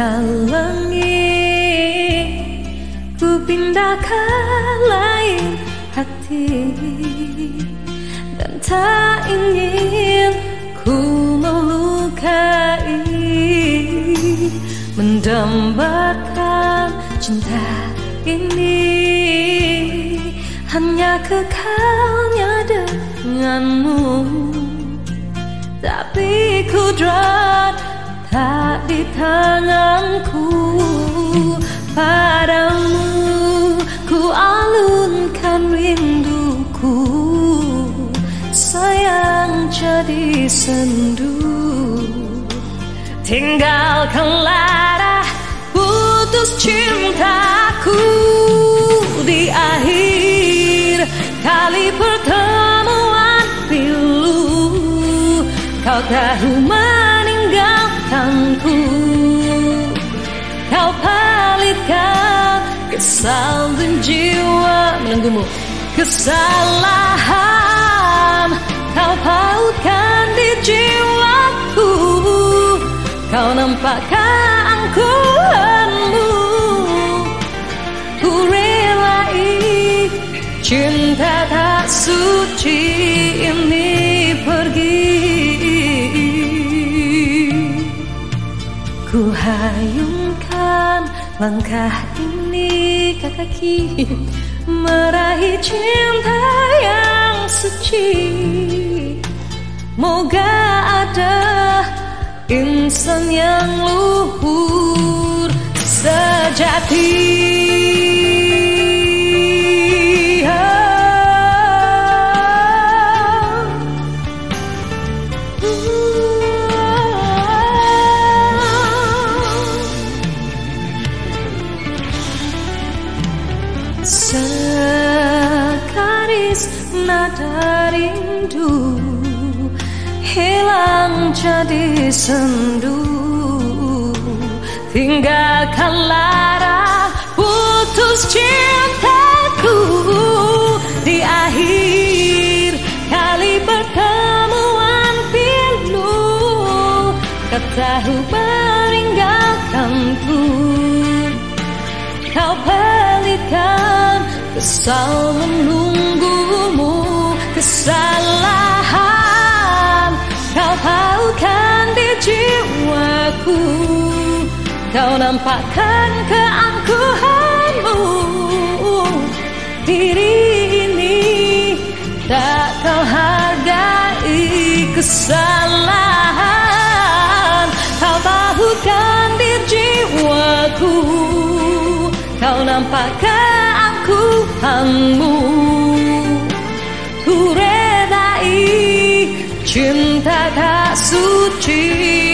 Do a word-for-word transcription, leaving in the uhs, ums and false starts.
halangi ku pindah ke lain hati, dan tak ingin ku melukai, mendambakan cinta ini hanya kekalnya denganmu. Tapi kudrat tak di tanganku, padamu ku alunkan rinduku, sayang jadi sendu. Tinggalkanlah putus cintaku di akhir kali pertemuan pilu. Kau tahu meninggalkanku, kau palitkan kesal dan jiwa menunggumu. Kesalahan kau pautkan di jiwaku, kau nampakkan angkuhanmu. Ku relai cinta tak suci ini pergi. Ku hayungkan langkah ini ke kaki, meraih cinta yang suci. Moga ada insan yang luhur sejati. Sekaris nada rindu hilang jadi sendu. Tinggalkanlah putus cintaku di akhir kali pertemuan pilu. Kau tahu meninggalkanku, kau pelitkan kesal menunggumu. Kesalahan kau pautkan di jiwaku, kau nampakkan keangkuhanmu. Diri ini tak kau hargai. Kesalahan kau pautkan di jiwaku, kau nampakkan angkuhanmu. Ku redai cinta tak suci